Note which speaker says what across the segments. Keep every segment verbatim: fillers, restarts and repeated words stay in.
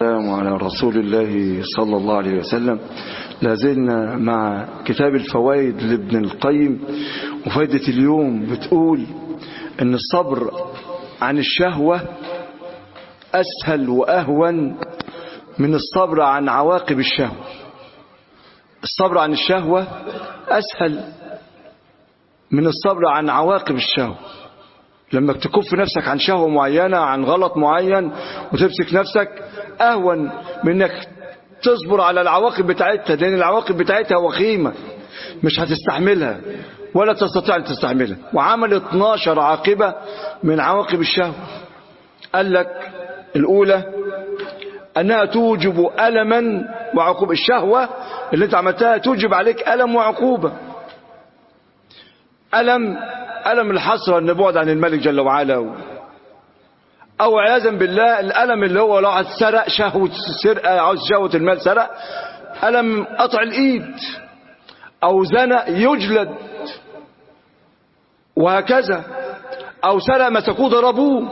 Speaker 1: وعلى رسول الله صلى الله عليه وسلم. لازلنا مع كتاب الفوائد لابن القيم، وفائدة اليوم بتقول ان الصبر عن الشهوة اسهل واهون من الصبر عن عواقب الشهوة. الصبر عن الشهوة اسهل من الصبر عن عواقب الشهوة. لما تكف نفسك عن شهوة معينة، عن غلط معين، وتمسك نفسك، اهون من انك تصبر على العواقب بتاعتها، لان العواقب بتاعتها وخيمة مش هتستحملها ولا تستطيع ان تستحملها. وعمل اتناشر عاقبة من عواقب الشهوة. قال لك الاولى انها توجب ألما وعقوبة. الشهوة اللي انت عملتها توجب عليك ألم وعقوبة. ألم ألم الحسرة ان بعد عن الملك جل وعلا، او عياذا بالله الألم اللي هو لو واحد سرق شهوة سرقة، عاوز شهوة المال سرق، ألم قطع الإيد، او زنى يجلد، وهكذا، او سرق مسكوه ضربوه.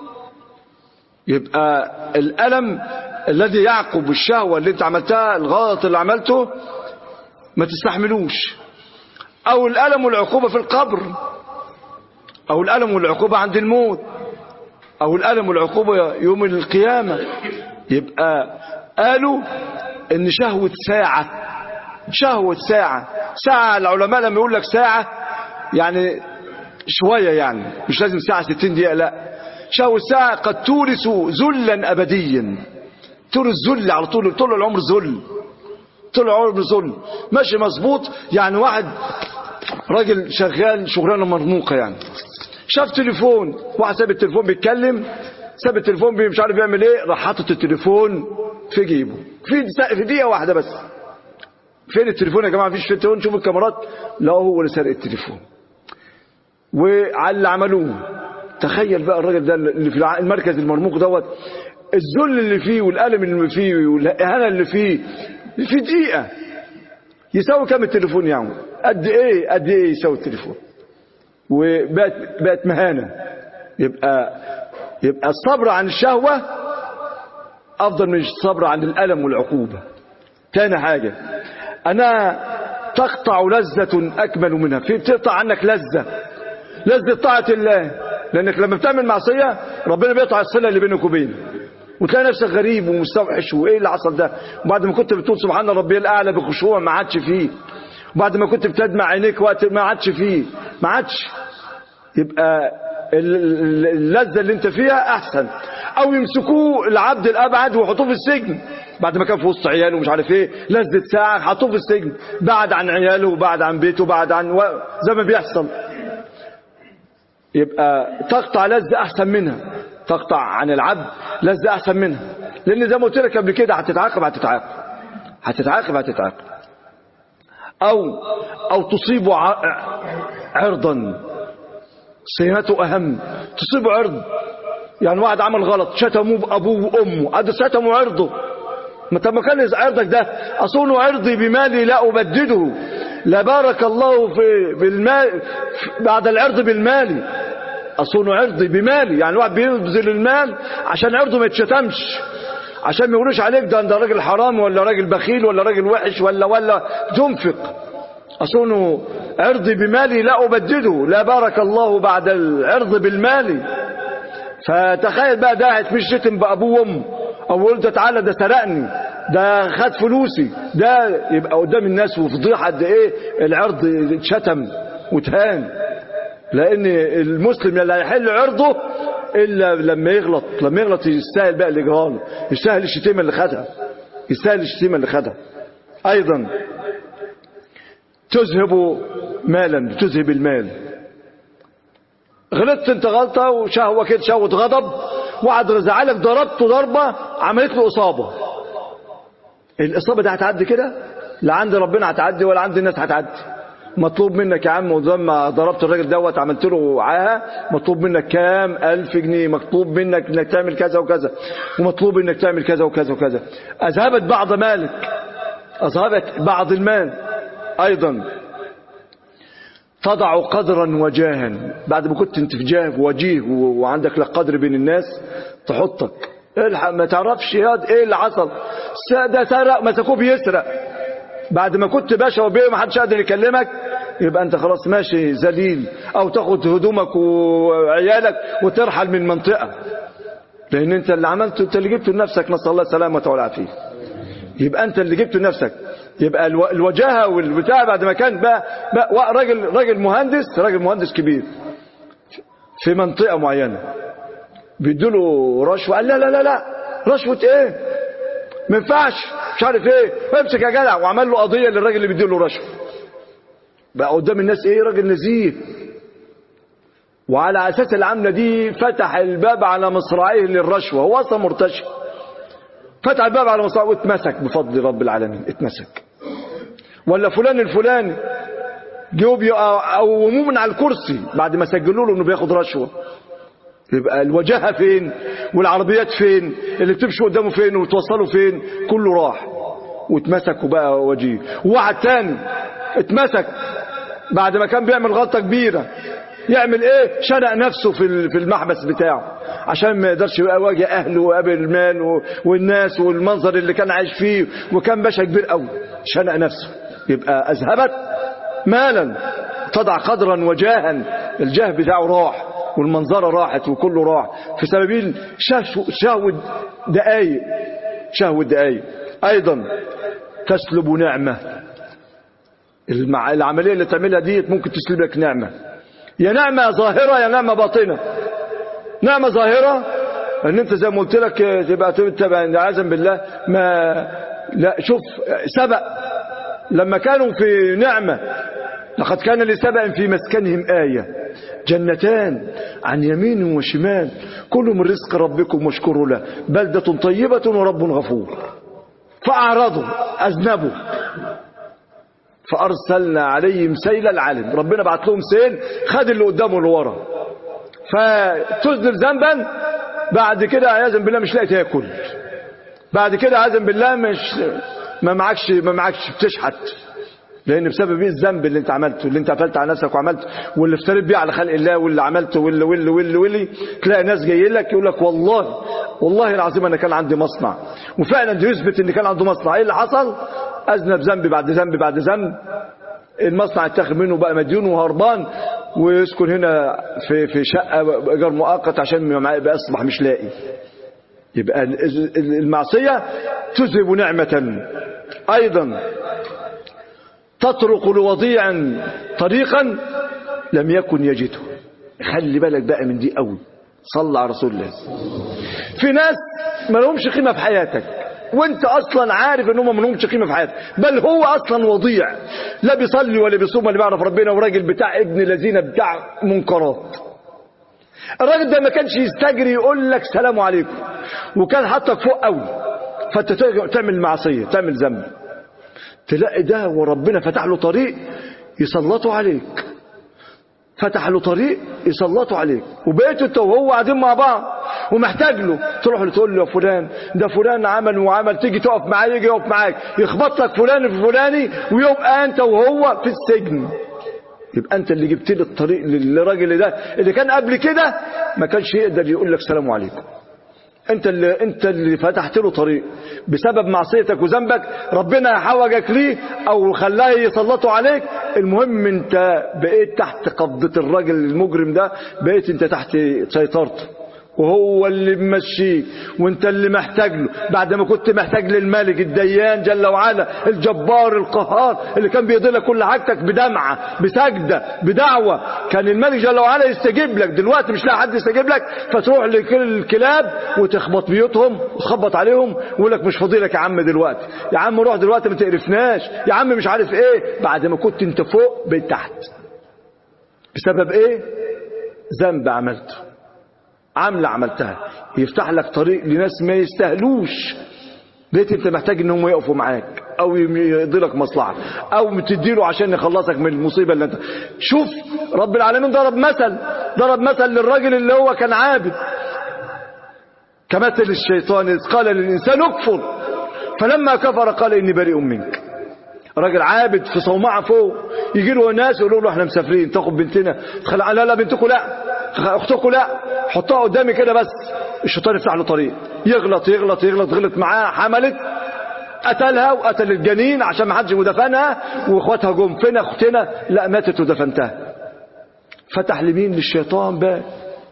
Speaker 1: يبقى الألم الذي يعقب الشهوة اللي انت عملتها، الغلط اللي عملته، ما تستحملوش. او الألم والعقوبة في القبر، او الألم والعقوبة عند الموت، او الألم والعقوبة يوم القيامة. يبقى قالوا ان شهوة ساعة، شهوة ساعة ساعة العلماء لما يقول لك ساعة يعني شوية، يعني مش لازم ساعة ستين دقيقة، لا، شهوة ساعة قد تورث ذلا أبديا. تورث ذل على طول، طول العمر ذل، طول العمر ذل، ماشي مظبوط. يعني واحد راجل شغال شغلانة مرموقة، يعني شاف تليفون، واحد ساب التليفون بيتكلم، ساب التليفون مش عارف يعمل ايه، راح حاطط التليفون في جيبه في في دقيقة واحدة بس. فين التليفون يا جماعة؟ مفيش في التليفون. شوفوا الكاميرات، لا هو اللي سرق التليفون. وعلى اللي عملوه، تخيل بقى الراجل ده اللي في المركز المرموق دوت، الذل اللي فيه والألم اللي فيه والإهانة اللي فيه في دقيقة يساوي كام التليفون؟ يعني قد ايه قد ايه يساوي التليفون؟ وبقت بقت مهانة. يبقى يبقى الصبر عن الشهوة أفضل من الصبر عن الألم والعقوبة. تاني حاجة، أنا تقطع لذة أكمل منها. في بتقطع عنك لذة، لذة طاعة الله، لأنك لما بتعمل معصية ربنا بيقطع الصلة اللي بينك وبينه، وتلاقي نفسك غريب ومستوحش، وإيه اللي حصل ده؟ وبعد ما كنت بتقول سبحان ربي الأعلى بخشوع ما عادش فيه، وبعد ما كنت بتدمع عينيك وقت ما عادش فيه، ما عادش. يبقى اللذة اللي انت فيها أحسن. أو يمسكوه العبد الأبعد ويحطوه في السجن بعد ما كان في وسط عياله ومش عارف ايه، لذة ساعة حطوه في السجن، بعد عن عياله وبعد عن بيته وبعد عن و... زي ما بيحصل. يبقى تقطع لذة أحسن منها، تقطع عن العبد لذة أحسن منها، لأن زي ما قلت لك قبل كده هتتعاقب هتتعاقب هتتعاقب هتتعاقب. أو أو تصيب عرضا، صيانته أهم. تصيب عرض، يعني واحد عمل غلط، شتموه بأبوه وأمه، هذا شتموا عرضه. ما طب ما كان عرضك ده، أصون عرضي بمالي لا أبدده، لا بارك الله في بالمال بعد العرض بالمال. أصون عرضي بمالي، يعني واحد بيبذل المال عشان عرضه ما يتشتمش، عشان ما يقولوش عليك ده ده راجل حرام ولا راجل بخيل ولا راجل وحش ولا ولا تنفق. أصون عرضي بمالي لا أبدده، لا بارك الله بعد العرض بالمال. فتخيل بقى ده هتمش شتم بأبوه وأمه، أو يقول ده تعالى ده سرقني، ده خد فلوسي، ده يبقى قدام الناس وفضيحة قد إيه العرض اتشتم وتهان. لأن المسلم لا يحل عرضه إلا لما يغلط، لما يغلط يستاهل بقى الإجرام، يستاهل الشتيمة اللي خدها، يستاهل الشتيمة اللي خدها. أيضا تذهب مالا، تذهب المال. غلطت انت غلطة وشهوة كده، شهوة غضب، وقعد زعلك ضربته ضربة عملت له إصابة. الإصابة دي هتعدي كده؟ لا عند ربنا هتعدي ولا عند الناس هتعدي. مطلوب منك يا عم، ولما ضربت الراجل دوت عملت له عاهة، مطلوب منك كام ألف جنيه، مطلوب منك انك تعمل كذا وكذا، ومطلوب انك تعمل كذا وكذا وكذا. أذهبت بعض مالك، أذهبت بعض المال. أيضا تضع قدرا وجاها، بعد ما كنت انت في جاه ووجيه وعندك لك قدر بين الناس، تحطك الحق ما تعرفش ياض ايه اللي حصل، ده سرق، مسكوه بيسرق. بعد ما كنت باشا وبيه ما حدش قادر يكلمك، يبقى انت خلاص ماشي ذليل، او تاخد هدومك وعيالك وترحل من منطقة، لان انت اللي عملته، انت اللي جبته لنفسك، نسأل الله السلامة والعافية. يبقى انت اللي جبته لنفسك. يبقى الوجاهة والبتاع بعد ما كان بقى, بقى راجل راجل مهندس راجل مهندس كبير في منطقة معينة، بيدوله رشوة، قال لا لا لا لا رشوة ايه، ما ينفعش، مش عارف ايه، امسك يا جدع، وعمل له قضية للراجل اللي بيديله رشوة. بقى قدام الناس ايه، راجل نزيه. وعلى اساس العملة دي فتح الباب على مصراعيه للرشوة، هو اصلا مرتشي، فتح الباب على مصراعيه واتمسك بفضل رب العالمين، اتمسك. ولا فلان الفلاني جيوب يقوموه من على الكرسي بعد ما سجلوا له انه بياخد رشوة. يبقى الوجاهة فين، والعربيات فين، اللي بتمشي قدامه فين وتوصله فين، كله راح واتمسك وبقى وجيه. وواحد تاني اتمسك بعد ما كان بيعمل غلطة كبيرة، يعمل ايه، شنق نفسه في المحبس بتاعه عشان ما يقدرش يبقى واجه اهله وقابل المال والناس والمنظر اللي كان عايش فيه، وكان باشا كبير قوي، شنق نفسه. يبقى اذهبت مالا تضع قدرا وجاها، الجاه بتاعه راح والمنظرة راحت وكله راح في سبيل شهوة دقايق، شهوة دقايق. ايضا تسلب نعمة، العملية اللي تعملها دي ممكن تسلب لك نعمة، يا نعمة ظاهرة يا نعمة باطنة. نعمة ظاهرة ان انت زي ما قلت لك تبقى تبقى عياذا بالله ما لا. شوف سبق لما كانوا في نعمة، لقد كان لسبأ في مسكنهم آية، جنتان عن يمين وشمال، كلوا من رزق ربكم واشكروا له، بلدة طيبة ورب غفور. فأعرضوا، أذنبوا، فأرسلنا عليهم سيل العلم، ربنا بعت لهم سيل خد اللي قدامه اللي ورا. فتذنب ذنبا، بعد كده عياذا بالله مش لاقي تاكل، بعد كده عياذا بالله مش ما معكش ما معكش بتشحت، لان بسبب ايه، الذنب اللي انت عملته، اللي انت قفلت على نفسك وعملت، واللي افتريت بيه على خلق الله، واللي عملته واللي واللي واللي واللي تلاقي ناس جايين لك يقول لك والله والله العظيم انا كان عندي مصنع، وفعلا يثبت ان كان عنده مصنع. ايه اللي حصل؟ اذنب ذنب بعد ذنب بعد ذنب، المصنع اتاخد منه بقى مديون وهربان، ويسكن هنا في في شقه ايجار مؤقت عشان بقى اصبح مش لاقي. يبقى المعصيه تذهب نعمه. ايضا تطرق لوضيع طريقا لم يكن يجده. خلي بالك بقى من دي قوي، صلى على رسول الله. في ناس ما لهمش قيمه في حياتك، وانت اصلا عارف ان هم ما لهمش قيمه في حياتك، بل هو اصلا وضيع، لا بيصلي ولا بيصوم ولا بيعرف ربنا، وراجل بتاع ابن الذين بتاع منكرات. الراجل ده ما كانش يستجري يقول لك سلام عليكم، وكان حاطك فوق قوي، فانت تعمل معصيه، تعمل ذنب، تلاقي ده وربنا فتح له طريق يسلطوا عليك، فتح له طريق يسلطوا عليك، وبقيتوا انت وهو قاعدين مع بعض ومحتاج له، تروح له تقول له يا فلان ده فلان عمل وعمل، تيجي تقف معاه يجي يقف معاك، يخبط لك فلان الفلاني، ويبقى انت وهو في السجن. يبقى انت اللي جبت لي الطريق للراجل ده اللي كان قبل كده ما كانش يقدر يقول لك سلام عليكم. انت اللي انت اللي فتحت له طريق بسبب معصيتك وذنبك، ربنا حوجك ليه او خلاه يسلطوا عليك. المهم انت بقيت تحت قبضة الراجل المجرم ده، بقيت انت تحت سيطرته، وهو اللي ممشيك، وانت اللي محتاج له، بعد ما كنت محتاج للملك الديان جل وعلا الجبار القهار اللي كان بيضلك كل حاجتك بدمعة بسجدة بدعوة، كان الملك جل وعلا يستجيب لك. دلوقتي مش لاقي حد يستجيب لك، فتروح لكل الكلاب وتخبط بيوتهم وتخبط عليهم ويقول لك مش فاضي لك يا عم دلوقتي، يا عم روح دلوقتي ما تقرفناش، يا عم مش عارف ايه، بعد ما كنت انت فوق بقيت تحت. بسبب ايه؟ ذنب عملته، عملة عملتها، يفتح لك طريق لناس ما يستاهلوش، بقيت انت محتاج ان هم يقفوا معاك او يقضي لك مصلحه او تديله عشان يخلصك من المصيبه اللي انت. شوف رب العالمين ضرب مثل ضرب مثل للراجل اللي هو كان عابد، كمثل الشيطان إذ قال للإنسان اكفر فلما كفر قال إني بريء منك. راجل عابد في صومعة فوق، يجي له ناس يقولوا له احنا مسافرين تاخد بنتنا، لا لا بنتكم لا، اختكم لا، حطها قدامي كده بس. الشيطان يفتح له طريق، يغلط يغلط يغلط غلط معاه، حملت، قتلها وقتل الجنين عشان ما حدش ودفنها، واخواتها جم فين اختنا؟ لا ماتت ودفنتها. فتح لمين؟ للشيطان بقى.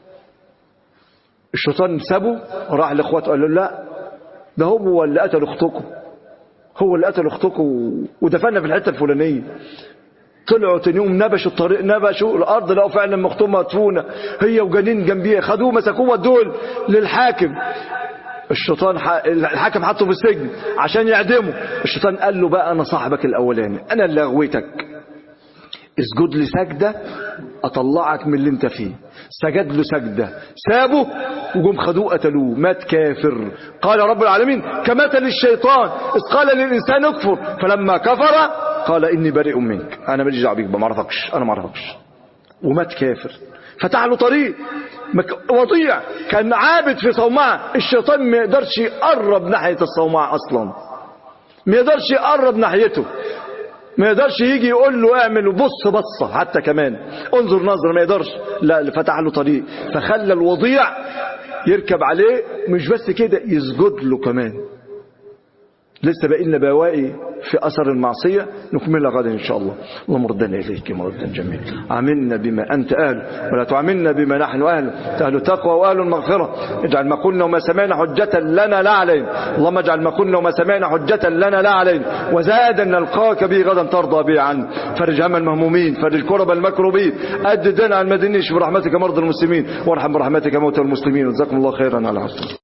Speaker 1: الشيطان سابه راح لاخواته قال له لا ده هو اللي قتل اختكم، هو اللي قتل اختكم ودفننا في الحته الفلانيه. طلعوا تاني يوم نبشوا الطريق، نبشوا الارض، لقوا فعلا مختوم مدفونه هي وجنين جنبيها، خدوه مسكوه ودول للحاكم. الشيطان ح... الحاكم حطه في السجن عشان يعدمه. الشيطان قال له بقى انا صاحبك الاولاني، انا اللي اغويتك، اسجد لي سجده اطلعك من اللي انت فيه. سجد له سجده، سابه وجم خدوه قتلوه، مات كافر. قال رب العالمين كمثل الشيطان اذ قال للانسان اكفر فلما كفر قال اني بريء منك، انا ماليش دعوه بيك، ما اعرفكش، انا ما اعرفكش، ومات كافر. فتح له طريق وضيع، كان عابد في صومعه. الشيطان ما يقدرش يقرب ناحيه الصومعه اصلا، ما يقدرش يقرب ناحيته، ما يقدرش يجي يقول له اعمل وبص بصه حتى كمان انظر نظره، ما يقدرش. لا، فتح له طريق فخلى الوضيع يركب عليه، مش بس كده يسجد له كمان. لسه باقي لنا بواقي في اثر المعصيه نكملها غدا ان شاء الله. اللهم ردنا اليك مردا جميلا، عاملنا بما انت اهل ولا تعاملنا بما نحن اهل، اهل تقوى واهل المغفره. اجعل ما قلنا وما سمعنا حجه لنا لا علينا، اللهم اجعل ما قلنا وما سمعنا حجه لنا لا علينا، وزادا نلقاك به غدا ترضى به عنا. فرج هم المهمومين، فرج كرب المكروبين، أد دين على المدينين، برحمتك مرضى المسلمين، وارحم برحمتك موتى المسلمين. جزاكم الله خيرا على حسن